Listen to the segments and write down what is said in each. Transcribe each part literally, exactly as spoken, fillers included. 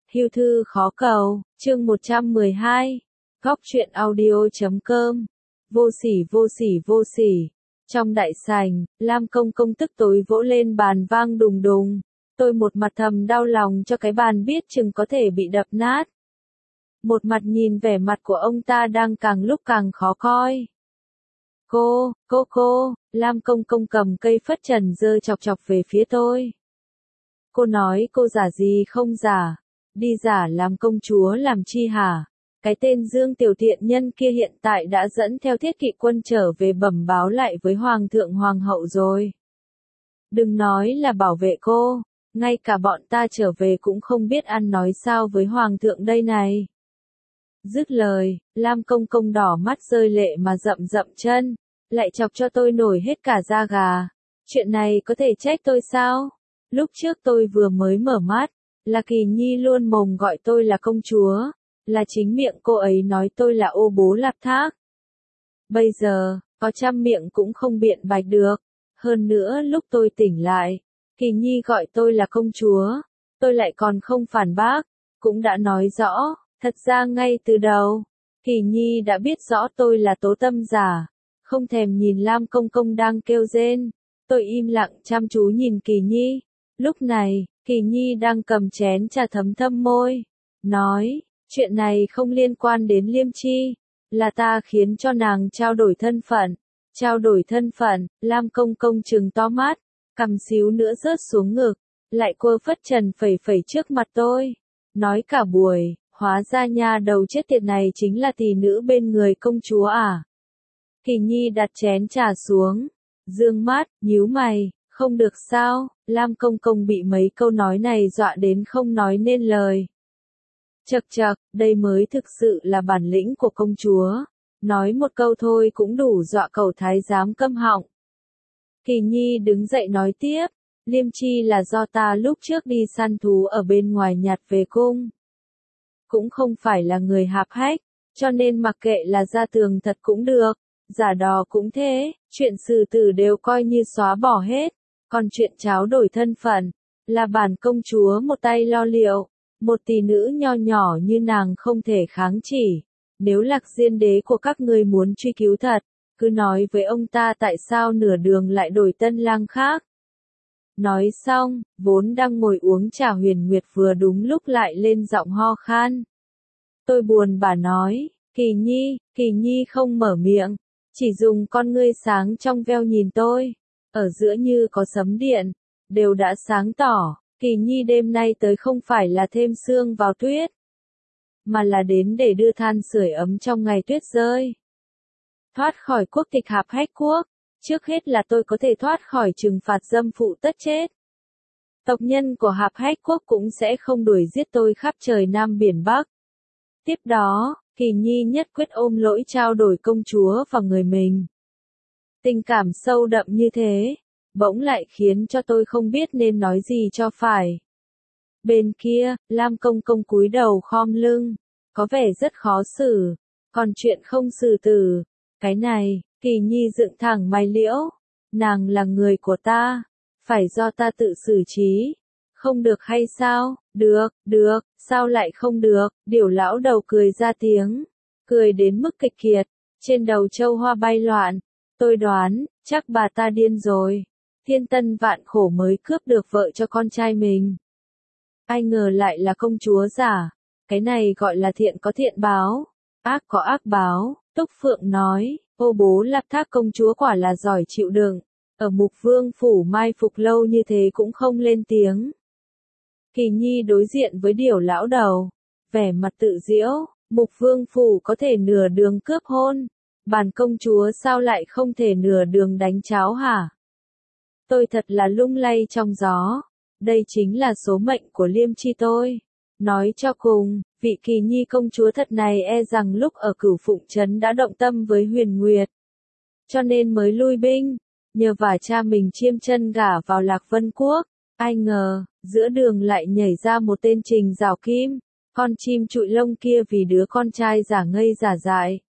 Hưu thư khó cầu, chương một trăm mười hai, góc truyện audio chấm com, vô sỉ vô sỉ vô sỉ. Trong đại sảnh, Lam Công Công tức tối vỗ lên bàn vang đùng đùng, tôi một mặt thầm đau lòng cho cái bàn biết chừng có thể bị đập nát. Một mặt nhìn vẻ mặt của ông ta đang càng lúc càng khó coi. Cô, cô cô, Lam Công Công cầm cây phất trần giơ chọc chọc về phía tôi. Cô nói cô giả gì không giả, đi giả làm công chúa làm chi hả? Cái tên Dương Tiểu Thiện Nhân kia hiện tại đã dẫn theo Thiết Kỵ quân trở về bẩm báo lại với Hoàng thượng Hoàng hậu rồi. Đừng nói là bảo vệ cô, ngay cả bọn ta trở về cũng không biết ăn nói sao với Hoàng thượng đây này. Dứt lời, Lam Công Công đỏ mắt rơi lệ mà rậm rậm chân, lại chọc cho tôi nổi hết cả da gà. Chuyện này có thể trách tôi sao? Lúc trước tôi vừa mới mở mắt, là Kỳ Nhi luôn mồm gọi tôi là công chúa, là chính miệng cô ấy nói tôi là ô bố lạp thác. Bây giờ, có trăm miệng cũng không biện bạch được. Hơn nữa lúc tôi tỉnh lại, Kỳ Nhi gọi tôi là công chúa, tôi lại còn không phản bác, cũng đã nói rõ, thật ra ngay từ đầu, Kỳ Nhi đã biết rõ tôi là tố tâm giả, không thèm nhìn Lam Công Công đang kêu rên. Tôi im lặng chăm chú nhìn Kỳ Nhi. Lúc này, Kỳ Nhi đang cầm chén trà thấm thâm môi, nói, chuyện này không liên quan đến Liêm Chi, là ta khiến cho nàng trao đổi thân phận. Trao đổi thân phận, Lam Công Công trừng to mắt, cằm xíu nữa rớt xuống ngực, lại quơ phất trần phẩy phẩy trước mặt tôi, nói cả buổi, hóa ra nha đầu chết tiệt này chính là tỷ nữ bên người công chúa à. Kỳ Nhi đặt chén trà xuống, dương mắt, nhíu mày, không được sao, Lam Công Công bị mấy câu nói này dọa đến không nói nên lời. Chậc chậc, đây mới thực sự là bản lĩnh của công chúa, nói một câu thôi cũng đủ dọa cẩu thái giám câm họng. Kỳ Nhi đứng dậy nói tiếp, Liêm Chi là do ta lúc trước đi săn thú ở bên ngoài nhặt về cung. Cũng không phải là người hạp hách, cho nên mặc kệ là ra tường thật cũng được, giả đò cũng thế, chuyện xử tử đều coi như xóa bỏ hết, còn chuyện tráo đổi thân phận, là bản công chúa một tay lo liệu, một tỷ nữ nho nhỏ như nàng không thể kháng chỉ. Nếu Lạc Diên đế của các ngươi muốn truy cứu thật, cứ nói với ông ta tại sao nửa đường lại đổi tân lang khác. Nói xong, vốn đang ngồi uống trà Huyền Nguyệt vừa đúng lúc lại lên giọng ho khan. Tôi buồn bã nói, Kỳ Nhi, Kỳ Nhi không mở miệng, chỉ dùng con ngươi sáng trong veo nhìn tôi, ở giữa như có sấm điện, đều đã sáng tỏ, Kỳ Nhi đêm nay tới không phải là thêm sương vào tuyết, mà là đến để đưa than sưởi ấm trong ngày tuyết rơi. Thoát khỏi quốc tịch hạp hách quốc, trước hết là tôi có thể thoát khỏi trừng phạt dâm phụ tất chết. Tộc nhân của hạp hách quốc cũng sẽ không đuổi giết tôi khắp trời Nam Biển Bắc. Tiếp đó, Kỳ Nhi nhất quyết ôm lỗi trao đổi công chúa vào người mình. Tình cảm sâu đậm như thế, bỗng lại khiến cho tôi không biết nên nói gì cho phải. Bên kia, Lam Công Công cúi đầu khom lưng, có vẻ rất khó xử, còn chuyện không xử tử, cái này, Kỳ Nhi dựng thẳng mày liễu, nàng là người của ta, phải do ta tự xử trí, không được hay sao, được, được, sao lại không được, Điểu lão đầu cười ra tiếng, cười đến mức kịch kiệt, trên đầu châu hoa bay loạn, tôi đoán, chắc bà ta điên rồi, thiên tân vạn khổ mới cướp được vợ cho con trai mình. Ai ngờ lại là công chúa giả, cái này gọi là thiện có thiện báo, ác có ác báo, Túc Phượng nói, ô bố Lạp Thác công chúa quả là giỏi chịu đựng, ở Mục Vương phủ mai phục lâu như thế cũng không lên tiếng. Kỳ Nhi đối diện với Điểu lão đầu, vẻ mặt tự giễu, Mục Vương phủ có thể nửa đường cướp hôn, bản công chúa sao lại không thể nửa đường đánh cháo hả? Tôi thật là lung lay trong gió. Đây chính là số mệnh của Liêm Chi tôi. Nói cho cùng, vị Kỳ Nhi công chúa thật này e rằng lúc ở Cửu Phụng Trấn đã động tâm với Huyền Nguyệt. Cho nên mới lui binh, nhờ vả cha mình chiêm chân gả vào Lạc Vân Quốc. Ai ngờ, giữa đường lại nhảy ra một tên Trình Giảo Kim, con chim trụi lông kia vì đứa con trai giả ngây giả dại.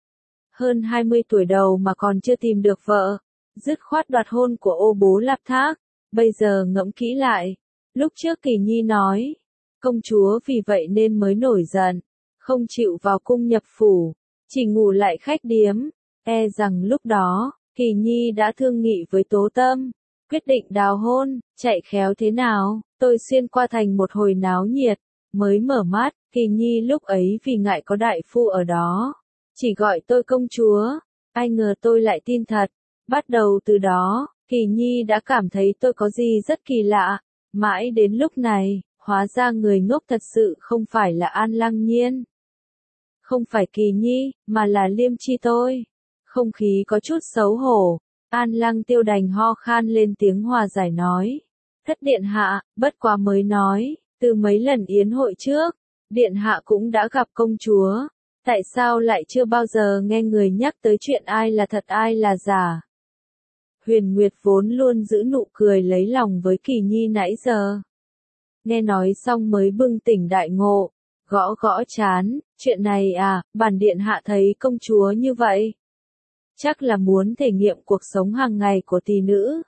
Hơn hai mươi tuổi đầu mà còn chưa tìm được vợ, dứt khoát đoạt hôn của ô bố Lạp Thác. Bây giờ ngẫm kỹ lại, lúc trước Kỳ Nhi nói, Công chúa vì vậy nên mới nổi giận, không chịu vào cung nhập phủ, chỉ ngủ lại khách điếm. E rằng lúc đó, Kỳ Nhi đã thương nghị với Tố Tâm, quyết định đào hôn. Chạy khéo thế nào, tôi xuyên qua thành một hồi náo nhiệt, mới mở mắt, Kỳ Nhi lúc ấy vì ngại có đại phu ở đó, chỉ gọi tôi công chúa. Ai ngờ tôi lại tin thật. Bắt đầu từ đó, Kỳ Nhi đã cảm thấy tôi có gì rất kỳ lạ. Mãi đến lúc này, hóa ra người ngốc thật sự không phải là An Lăng Nhiên, không phải Kỳ Nhi, mà là Liêm Chi tôi. Không khí có chút xấu hổ, An Lăng Tiêu đành ho khan lên tiếng hòa giải nói. Thất điện hạ, bất quá mới nói, từ mấy lần yến hội trước, điện hạ cũng đã gặp công chúa. Tại sao lại chưa bao giờ nghe người nhắc tới chuyện ai là thật ai là giả? Huyền Nguyệt vốn luôn giữ nụ cười lấy lòng với Kỳ Nhi nãy giờ. Nghe nói xong mới bừng tỉnh đại ngộ, gõ gõ chán, chuyện này à, bản điện hạ thấy công chúa như vậy. Chắc là muốn thể nghiệm cuộc sống hàng ngày của tỷ nữ,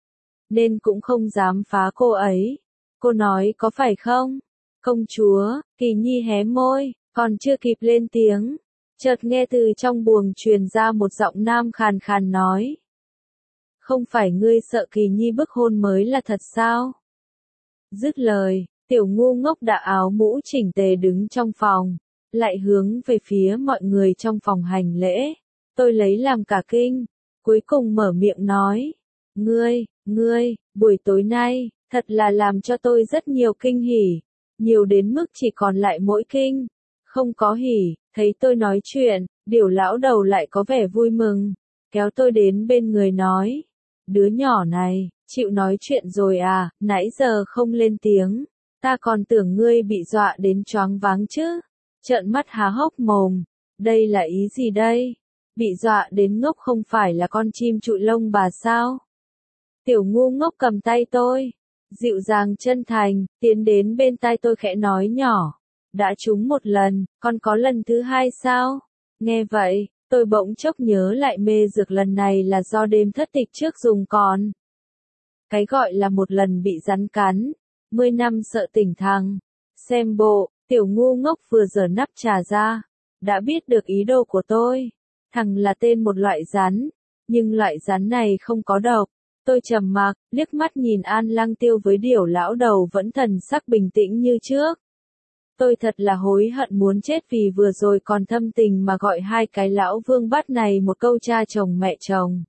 nên cũng không dám phá cô ấy. Cô nói có phải không? Công chúa, Kỳ Nhi hé môi, còn chưa kịp lên tiếng, chợt nghe từ trong buồng truyền ra một giọng nam khàn khàn nói. Không phải ngươi sợ Kỳ Nhi bức hôn mới là thật sao? Dứt lời, tiểu ngu ngốc đã áo mũ chỉnh tề đứng trong phòng, lại hướng về phía mọi người trong phòng hành lễ. Tôi lấy làm cả kinh, cuối cùng mở miệng nói. Ngươi, ngươi, buổi tối nay, thật là làm cho tôi rất nhiều kinh hỉ, nhiều đến mức chỉ còn lại mỗi kinh, không có hỉ. Thấy tôi nói chuyện, Điểu lão đầu lại có vẻ vui mừng, kéo tôi đến bên người nói. Đứa nhỏ này, chịu nói chuyện rồi à, nãy giờ không lên tiếng, ta còn tưởng ngươi bị dọa đến choáng váng chứ. Trợn mắt há hốc mồm, đây là ý gì đây? Bị dọa đến ngốc không phải là con chim trụi lông bà sao? Tiểu ngu ngốc cầm tay tôi, dịu dàng chân thành, tiến đến bên tai tôi khẽ nói nhỏ. Đã trúng một lần, còn có lần thứ hai sao? Nghe vậy, tôi bỗng chốc nhớ lại mê dược lần này là do đêm thất tịch trước dùng còn. Cái gọi là một lần bị rắn cắn, mười năm sợ tỉnh thằng. Xem bộ, tiểu ngu ngốc vừa giở nắp trà ra, đã biết được ý đồ của tôi. Thằng là tên một loại rắn, nhưng loại rắn này không có độc. Tôi trầm mặc, liếc mắt nhìn An Lăng Tiêu với Điểu lão đầu vẫn thần sắc bình tĩnh như trước. Tôi thật là hối hận muốn chết vì vừa rồi còn thâm tình mà gọi hai cái lão vương bắt này một câu cha chồng mẹ chồng.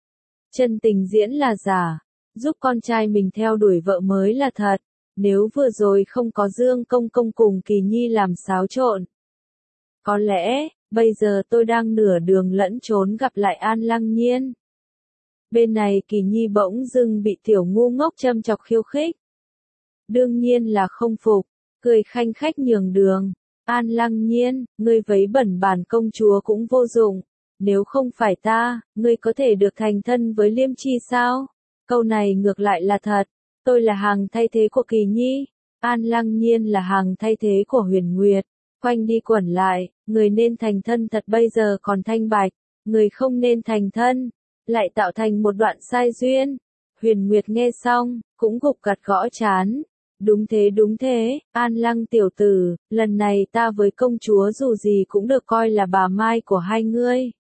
Chân tình diễn là giả, giúp con trai mình theo đuổi vợ mới là thật. Nếu vừa rồi không có Dương Công Công cùng Kỳ Nhi làm xáo trộn, có lẽ, bây giờ tôi đang nửa đường lẫn trốn gặp lại An Lăng Nhiên. Bên này Kỳ Nhi bỗng dưng bị tiểu ngu ngốc châm chọc khiêu khích. Đương nhiên là không phục, cười khanh khách nhường đường. An Lăng Nhiên, ngươi vấy bẩn bản công chúa cũng vô dụng. Nếu không phải ta, ngươi có thể được thành thân với Liêm Chi sao? Câu này ngược lại là thật. Tôi là hàng thay thế của Kỳ Nhi. An Lăng Nhiên là hàng thay thế của Huyền Nguyệt. Quanh đi quẩn lại, người nên thành thân thật bây giờ còn thanh bạch. Người không nên thành thân, lại tạo thành một đoạn sai duyên. Huyền Nguyệt nghe xong, cũng gục gặt gõ chán. Đúng thế đúng thế, An Lăng tiểu tử, lần này ta với công chúa dù gì cũng được coi là bà Mai của hai ngươi.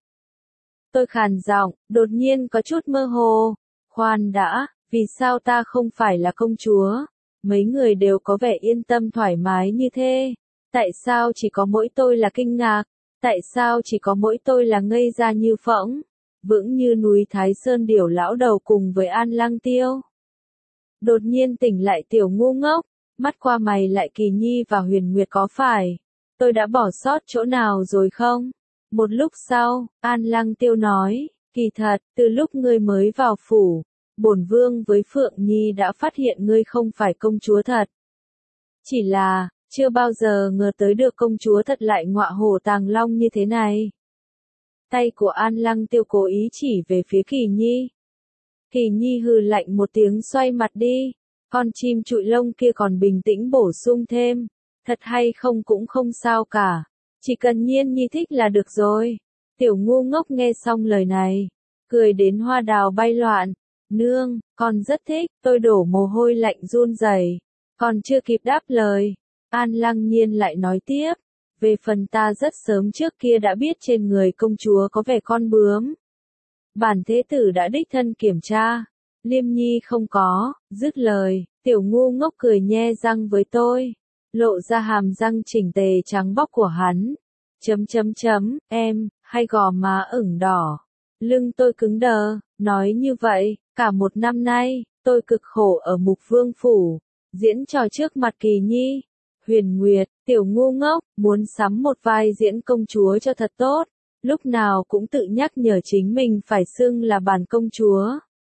Tôi khàn giọng, đột nhiên có chút mơ hồ. Khoan đã, vì sao ta không phải là công chúa? Mấy người đều có vẻ yên tâm thoải mái như thế. Tại sao chỉ có mỗi tôi là kinh ngạc? Tại sao chỉ có mỗi tôi là ngây ra như phỗng? Vững như núi Thái Sơn Điểu lão đầu cùng với An Lăng Tiêu. Đột nhiên tỉnh lại tiểu ngu ngốc, mắt qua mày lại Kỳ Nhi và Huyền Nguyệt có phải tôi đã bỏ sót chỗ nào rồi không? Một lúc sau, An Lăng Tiêu nói, kỳ thật, từ lúc ngươi mới vào phủ, bổn vương với Phượng Nhi đã phát hiện ngươi không phải công chúa thật. Chỉ là, chưa bao giờ ngờ tới được công chúa thật lại ngọa hổ tàng long như thế này. Tay của An Lăng Tiêu cố ý chỉ về phía Kỳ Nhi. Kỳ Nhi hừ lạnh một tiếng xoay mặt đi. Con chim trụi lông kia còn bình tĩnh bổ sung thêm. Thật hay không cũng không sao cả. Chỉ cần Nhiên Nhi thích là được rồi. Tiểu ngu ngốc nghe xong lời này, cười đến hoa đào bay loạn. Nương, con rất thích. Tôi đổ mồ hôi lạnh run rẩy, còn chưa kịp đáp lời, An Lăng Nhiên lại nói tiếp, về phần ta rất sớm trước kia đã biết trên người công chúa có vẻ con bướm. Bản thế tử đã đích thân kiểm tra. Liêm Nhi không có, dứt lời, tiểu ngu ngốc cười nhe răng với tôi, lộ ra hàm răng chỉnh tề trắng bóc của hắn. Chấm chấm chấm, em, hay gò má ửng đỏ. Lưng tôi cứng đờ, nói như vậy, cả một năm nay, tôi cực khổ ở Mục Vương Phủ, diễn trò trước mặt Kỳ Nhi. Huyền Nguyệt, tiểu ngu ngốc, muốn sắm một vai diễn công chúa cho thật tốt, lúc nào cũng tự nhắc nhở chính mình phải xưng là bản công chúa.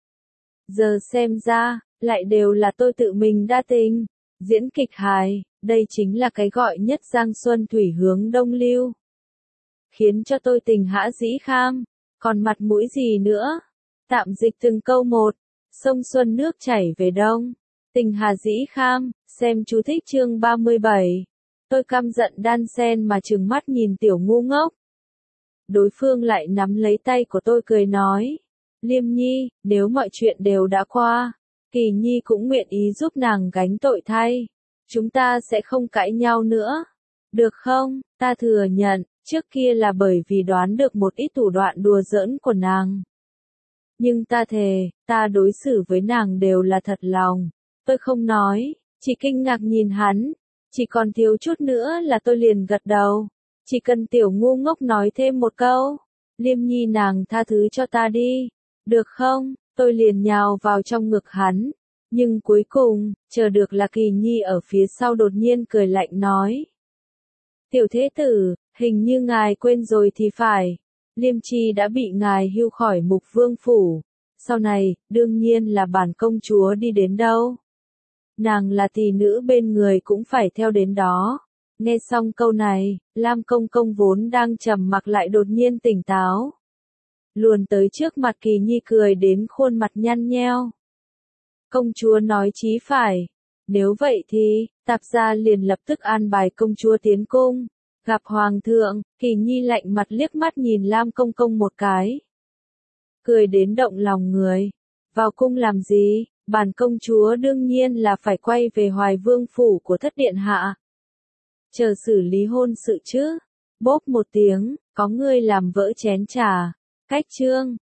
Giờ xem ra, lại đều là tôi tự mình đa tình. Diễn kịch hài, đây chính là cái gọi nhất giang xuân thủy hướng đông lưu. Khiến cho tôi tình hã dĩ kham, còn mặt mũi gì nữa. Tạm dịch từng câu một, sông xuân nước chảy về đông, tình hà dĩ kham, xem chú thích chương ba mươi bảy. Tôi căm giận đan sen mà trừng mắt nhìn tiểu ngu ngốc. Đối phương lại nắm lấy tay của tôi cười nói, Liêm Nhi, nếu mọi chuyện đều đã qua, Kỳ Nhi cũng nguyện ý giúp nàng gánh tội thay. Chúng ta sẽ không cãi nhau nữa. Được không? Ta thừa nhận, trước kia là bởi vì đoán được một ít thủ đoạn đùa giỡn của nàng. Nhưng ta thề, ta đối xử với nàng đều là thật lòng. Tôi không nói, chỉ kinh ngạc nhìn hắn. Chỉ còn thiếu chút nữa là tôi liền gật đầu. Chỉ cần tiểu ngu ngốc nói thêm một câu. Liêm Nhi nàng tha thứ cho ta đi. Được không? Tôi liền nhào vào trong ngực hắn. Nhưng cuối cùng, chờ được là Kỳ Nhi ở phía sau đột nhiên cười lạnh nói. Tiểu thế tử, hình như ngài quên rồi thì phải. Liêm Chi đã bị ngài hưu khỏi Mục Vương Phủ. Sau này, đương nhiên là bản công chúa đi đến đâu. Nàng là tỷ nữ bên người cũng phải theo đến đó. Nghe xong câu này, Lam Công Công vốn đang trầm mặc lại đột nhiên tỉnh táo. Luồn tới trước mặt Kỳ Nhi cười đến khuôn mặt nhăn nheo. Công chúa nói chí phải. Nếu vậy thì, tạp gia liền lập tức an bài công chúa tiến cung. Gặp Hoàng thượng, Kỳ Nhi lạnh mặt liếc mắt nhìn Lam Công Công một cái. Cười đến động lòng người. Vào cung làm gì, bản công chúa đương nhiên là phải quay về Hoài Vương Phủ của thất điện hạ. Chờ xử lý hôn sự chứ. Bốp một tiếng, có người làm vỡ chén trà. Cách chương.